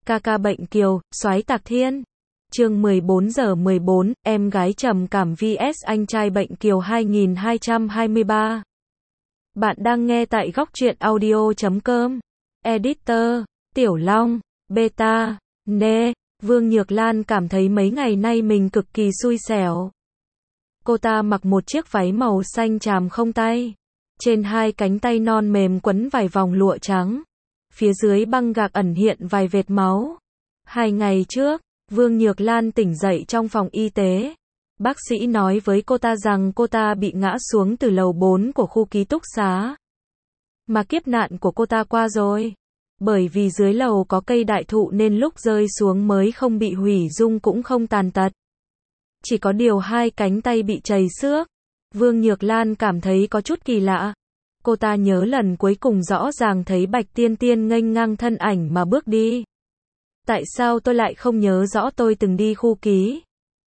Ca ca bệnh kiều, soái tạc thiên. Chương 14:14, em gái trầm cảm vs anh trai bệnh kiều 2223. Bạn đang nghe tại góc truyện audio.com. Editor, Tiểu Long, Beta, Nê. Vương Nhược Lan cảm thấy mấy ngày nay mình cực kỳ xui xẻo. Cô ta mặc một chiếc váy màu xanh tràm không tay. Trên hai cánh tay non mềm quấn vài vòng lụa trắng. Phía dưới băng gạc ẩn hiện vài vệt máu. 2 ngày trước, Vương Nhược Lan tỉnh dậy trong phòng y tế. Bác sĩ nói với cô ta rằng cô ta bị ngã xuống từ lầu 4 của khu ký túc xá. Mà kiếp nạn của cô ta qua rồi. Bởi vì dưới lầu có cây đại thụ nên lúc rơi xuống mới không bị hủy dung cũng không tàn tật. Chỉ có điều hai cánh tay bị trầy xước. Vương Nhược Lan cảm thấy có chút kỳ lạ. Cô ta nhớ lần cuối cùng rõ ràng thấy Bạch Tiên Tiên nghênh ngang thân ảnh mà bước đi. Tại sao tôi lại không nhớ rõ tôi từng đi khu ký?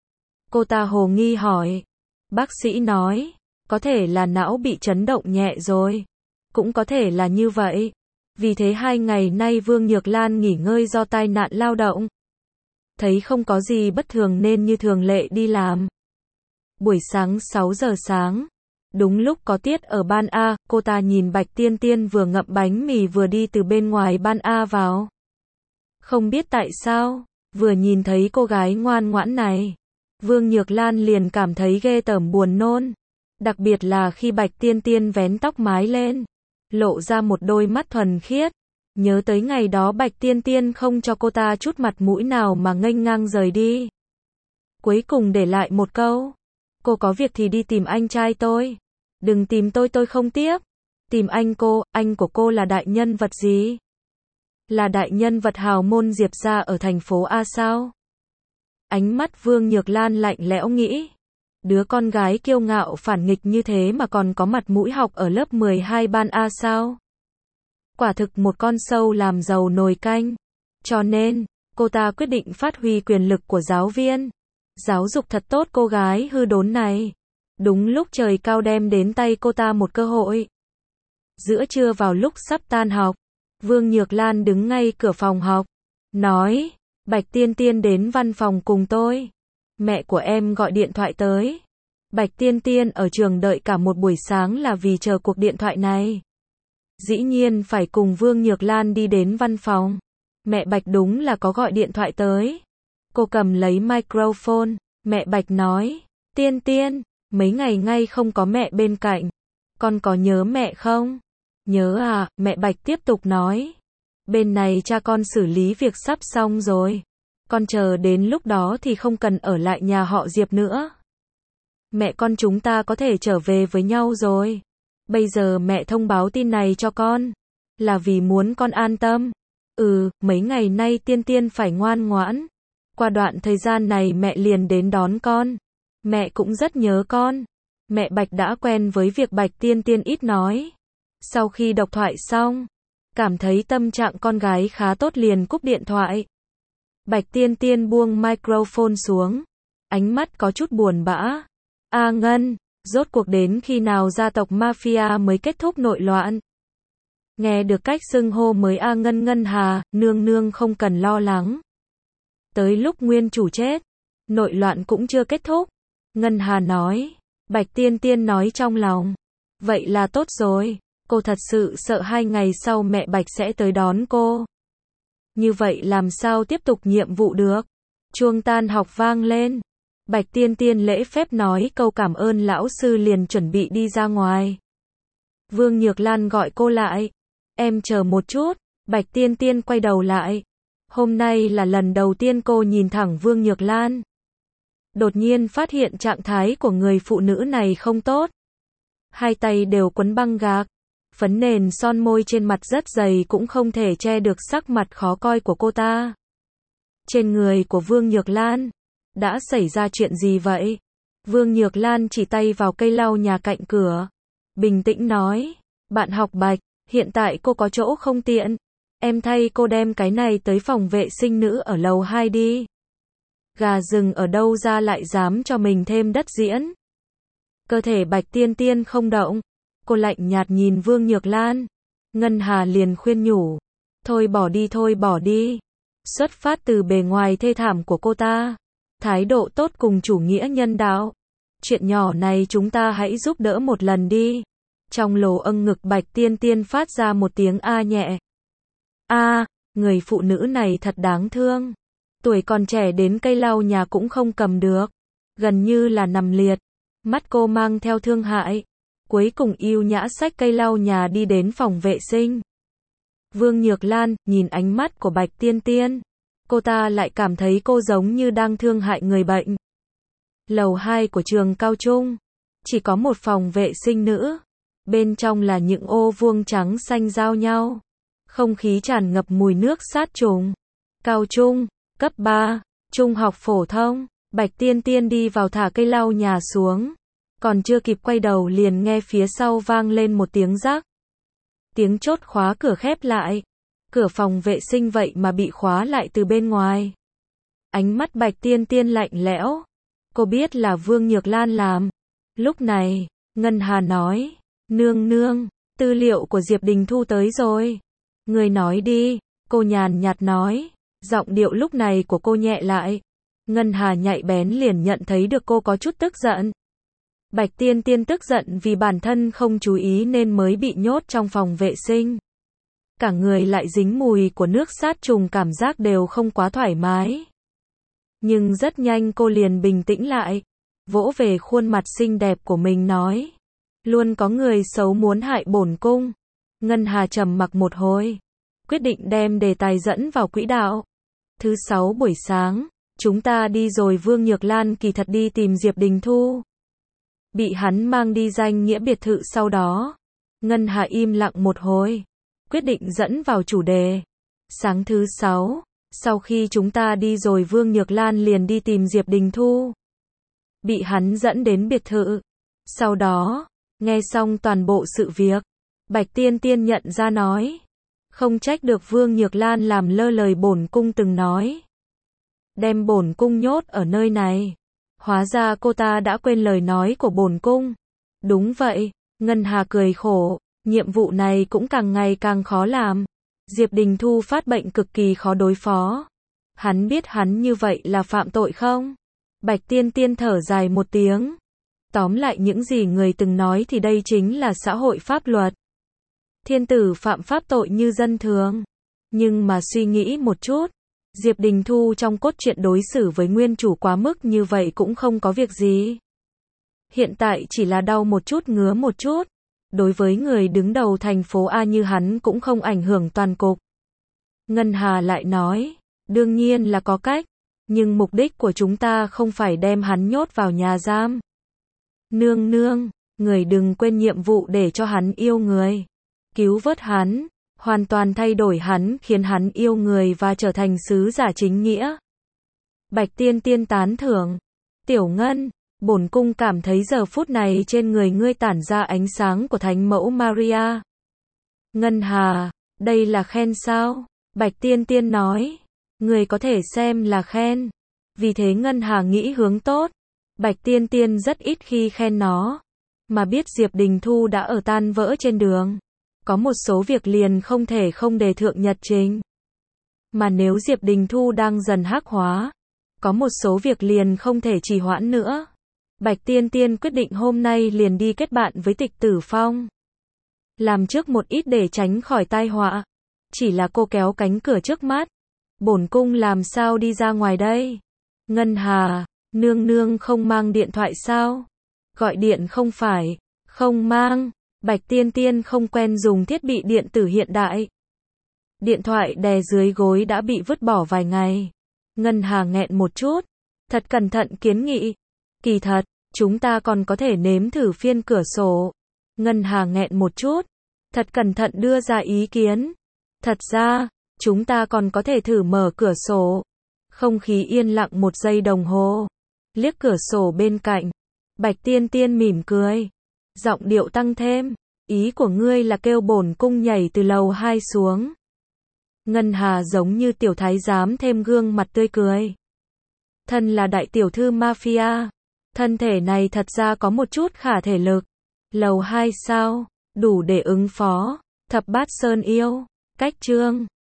Cô ta hồ nghi hỏi. Bác sĩ nói, có thể là não bị chấn động nhẹ rồi. Cũng có thể là như vậy. Vì thế 2 ngày nay Vương Nhược Lan nghỉ ngơi do tai nạn lao động. Thấy không có gì bất thường nên như thường lệ đi làm. Buổi sáng 6 giờ sáng. Đúng lúc có tiết ở ban A, cô ta nhìn Bạch Tiên Tiên vừa ngậm bánh mì vừa đi từ bên ngoài ban A vào. Không biết tại sao, vừa nhìn thấy cô gái ngoan ngoãn này, Vương Nhược Lan liền cảm thấy ghê tởm buồn nôn. Đặc biệt là khi Bạch Tiên Tiên vén tóc mái lên, lộ ra một đôi mắt thuần khiết. Nhớ tới ngày đó Bạch Tiên Tiên không cho cô ta chút mặt mũi nào mà nghênh ngang rời đi. Cuối cùng để lại một câu. Cô có việc thì đi tìm anh trai tôi. Đừng tìm tôi không tiếp. Tìm anh của cô là đại nhân vật gì? Là đại nhân vật hào môn Diệp gia ở thành phố A sao? Ánh mắt Vương Nhược Lan lạnh lẽo nghĩ. Đứa con gái kiêu ngạo phản nghịch như thế mà còn có mặt mũi học ở lớp 12 ban A sao? Quả thực một con sâu làm dầu nồi canh. Cho nên, cô ta quyết định phát huy quyền lực của giáo viên. Giáo dục thật tốt cô gái hư đốn này. Đúng lúc trời cao đem đến tay cô ta một cơ hội. Giữa trưa vào lúc sắp tan học, Vương Nhược Lan đứng ngay cửa phòng học. Nói, Bạch Tiên Tiên đến văn phòng cùng tôi. Mẹ của em gọi điện thoại tới. Bạch Tiên Tiên ở trường đợi cả một buổi sáng là vì chờ cuộc điện thoại này. Dĩ nhiên phải cùng Vương Nhược Lan đi đến văn phòng. Mẹ Bạch đúng là có gọi điện thoại tới. Cô cầm lấy microphone. Mẹ Bạch nói, Tiên Tiên, mấy ngày ngay không có mẹ bên cạnh. Con có nhớ mẹ không? Nhớ à, mẹ Bạch tiếp tục nói. Bên này cha con xử lý việc sắp xong rồi. Con chờ đến lúc đó thì không cần ở lại nhà họ Diệp nữa. Mẹ con chúng ta có thể trở về với nhau rồi. Bây giờ mẹ thông báo tin này cho con. Là vì muốn con an tâm. Mấy ngày nay Tiên Tiên phải ngoan ngoãn. Qua đoạn thời gian này mẹ liền đến đón con. Mẹ cũng rất nhớ con. Mẹ Bạch đã quen với việc Bạch Tiên Tiên ít nói. Sau khi đọc thoại xong, cảm thấy tâm trạng con gái khá tốt liền cúp điện thoại. Bạch Tiên Tiên buông microphone xuống. Ánh mắt có chút buồn bã. A Ngân, rốt cuộc đến khi nào gia tộc mafia mới kết thúc nội loạn? Nghe được cách xưng hô mới A Ngân Ngân Hà, nương nương không cần lo lắng. Tới lúc nguyên chủ chết, nội loạn cũng chưa kết thúc. Ngân Hà nói. Bạch Tiên Tiên nói trong lòng. Vậy là tốt rồi. Cô thật sự sợ 2 ngày sau mẹ Bạch sẽ tới đón cô. Như vậy làm sao tiếp tục nhiệm vụ được? Chuông tan học vang lên. Bạch Tiên Tiên lễ phép nói câu cảm ơn lão sư liền chuẩn bị đi ra ngoài. Vương Nhược Lan gọi cô lại. Em chờ một chút. Bạch Tiên Tiên quay đầu lại. Hôm nay là lần đầu tiên cô nhìn thẳng Vương Nhược Lan. Đột nhiên phát hiện trạng thái của người phụ nữ này không tốt. Hai tay đều quấn băng gạc. Phấn nền son môi trên mặt rất dày cũng không thể che được sắc mặt khó coi của cô ta. Trên người của Vương Nhược Lan, đã xảy ra chuyện gì vậy? Vương Nhược Lan chỉ tay vào cây lau nhà cạnh cửa. Bình tĩnh nói, bạn học Bạch, hiện tại cô có chỗ không tiện. Em thay cô đem cái này tới phòng vệ sinh nữ ở lầu 2 đi. Gà rừng ở đâu ra lại dám cho mình thêm đất diễn. Cơ thể Bạch Tiên Tiên không động. Cô lạnh nhạt nhìn Vương Nhược Lan. Ngân Hà liền khuyên nhủ. Thôi bỏ đi. Xuất phát từ bề ngoài thê thảm của cô ta, thái độ tốt cùng chủ nghĩa nhân đạo. Chuyện nhỏ này chúng ta hãy giúp đỡ một lần đi. Trong lồ âng ngực Bạch Tiên Tiên phát ra một tiếng a nhẹ. A, người phụ nữ này thật đáng thương. Tuổi còn trẻ đến cây lau nhà cũng không cầm được. Gần như là nằm liệt. Mắt cô mang theo thương hại. Cuối cùng yêu nhã xách cây lau nhà đi đến phòng vệ sinh. Vương Nhược Lan nhìn ánh mắt của Bạch Tiên Tiên. Cô ta lại cảm thấy cô giống như đang thương hại người bệnh. Lầu 2 của trường cao trung. Chỉ có một phòng vệ sinh nữ. Bên trong là những ô vuông trắng xanh giao nhau. Không khí tràn ngập mùi nước sát trùng. Cao trung, cấp 3, trung học phổ thông. Bạch Tiên Tiên đi vào thả cây lau nhà xuống. Còn chưa kịp quay đầu liền nghe phía sau vang lên một tiếng rắc. Tiếng chốt khóa cửa khép lại. Cửa phòng vệ sinh vậy mà bị khóa lại từ bên ngoài. Ánh mắt Bạch Tiên Tiên lạnh lẽo. Cô biết là Vương Nhược Lan làm. Lúc này, Ngân Hà nói, nương nương, tư liệu của Diệp Đình Thu tới rồi. Người nói đi, cô nhàn nhạt nói. Giọng điệu lúc này của cô nhẹ lại. Ngân Hà nhạy bén liền nhận thấy được cô có chút tức giận. Bạch Tiên Tiên tức giận vì bản thân không chú ý nên mới bị nhốt trong phòng vệ sinh. Cả người lại dính mùi của nước sát trùng, cảm giác đều không quá thoải mái. Nhưng rất nhanh cô liền bình tĩnh lại, vỗ về khuôn mặt xinh đẹp của mình nói. Luôn có người xấu muốn hại bổn cung. Ngân Hà trầm mặc một hồi, quyết định đem đề tài dẫn vào quỹ đạo. Thứ 6 buổi sáng, chúng ta đi rồi. Vương Nhược Lan kỳ thật đi tìm Diệp Đình Thu. Bị hắn mang đi danh nghĩa biệt thự sau đó. Ngân Hà im lặng một hồi, quyết định dẫn vào chủ đề. Sáng thứ 6, sau khi chúng ta đi rồi Vương Nhược Lan liền đi tìm Diệp Đình Thu. Bị hắn dẫn đến biệt thự. Sau đó, nghe xong toàn bộ sự việc, Bạch Tiên Tiên nhận ra nói. Không trách được Vương Nhược Lan làm lơ lời bổn cung từng nói. Đem bổn cung nhốt ở nơi này. Hóa ra cô ta đã quên lời nói của bổn cung. Đúng vậy, Ngân Hà cười khổ, nhiệm vụ này cũng càng ngày càng khó làm. Diệp Đình Thu phát bệnh cực kỳ khó đối phó. Hắn biết hắn như vậy là phạm tội không? Bạch Tiên Tiên thở dài một tiếng. Tóm lại những gì người từng nói thì đây chính là xã hội pháp luật. Thiên tử phạm pháp tội như dân thường. Nhưng mà suy nghĩ một chút, Diệp Đình Thu trong cốt truyện đối xử với nguyên chủ quá mức như vậy cũng không có việc gì. Hiện tại chỉ là đau một chút ngứa một chút. Đối với người đứng đầu thành phố A như hắn cũng không ảnh hưởng toàn cục. Ngân Hà lại nói, đương nhiên là có cách, nhưng mục đích của chúng ta không phải đem hắn nhốt vào nhà giam. Nương nương, người đừng quên nhiệm vụ để cho hắn yêu người. Cứu vớt hắn, hoàn toàn thay đổi hắn, khiến hắn yêu người và trở thành sứ giả chính nghĩa. Bạch Tiên Tiên tán thưởng. Tiểu Ngân, bổn cung cảm thấy giờ phút này trên người ngươi tản ra ánh sáng của Thánh Mẫu Maria. Ngân Hà, đây là khen sao? Bạch Tiên Tiên nói. Người có thể xem là khen. Vì thế Ngân Hà nghĩ hướng tốt. Bạch Tiên Tiên rất ít khi khen nó. Mà biết Diệp Đình Thu đã ở tan vỡ trên đường. Có một số việc liền không thể không đề thượng nhật trình. Mà nếu Diệp Đình Thu đang dần hắc hóa, có một số việc liền không thể trì hoãn nữa. Bạch Tiên Tiên quyết định hôm nay liền đi kết bạn với Tịch Tử Phong. Làm trước một ít để tránh khỏi tai họa. Chỉ là cô kéo cánh cửa trước mắt. Bổn cung làm sao đi ra ngoài đây? Ngân Hà, nương nương không mang điện thoại sao? Gọi điện không phải, không mang. Bạch Tiên Tiên không quen dùng thiết bị điện tử hiện đại. Điện thoại đè dưới gối đã bị vứt bỏ vài ngày. Ngân Hà nghẹn một chút, thật cẩn thận kiến nghị. Kỳ thật, chúng ta còn có thể nếm thử phiên cửa sổ. Ngân Hà nghẹn một chút, thật cẩn thận đưa ra ý kiến. Thật ra, chúng ta còn có thể thử mở cửa sổ. Không khí yên lặng một giây đồng hồ. Liếc cửa sổ bên cạnh. Bạch Tiên Tiên mỉm cười. Giọng điệu tăng thêm. Ý của ngươi là kêu bổn cung nhảy từ lầu 2 xuống. Ngân Hà giống như tiểu thái giám thêm gương mặt tươi cười. Thân là đại tiểu thư mafia. Thân thể này thật ra có một chút khả thể lực. Lầu 2 sao? Đủ để ứng phó. Thập bát sơn yêu. Cách chương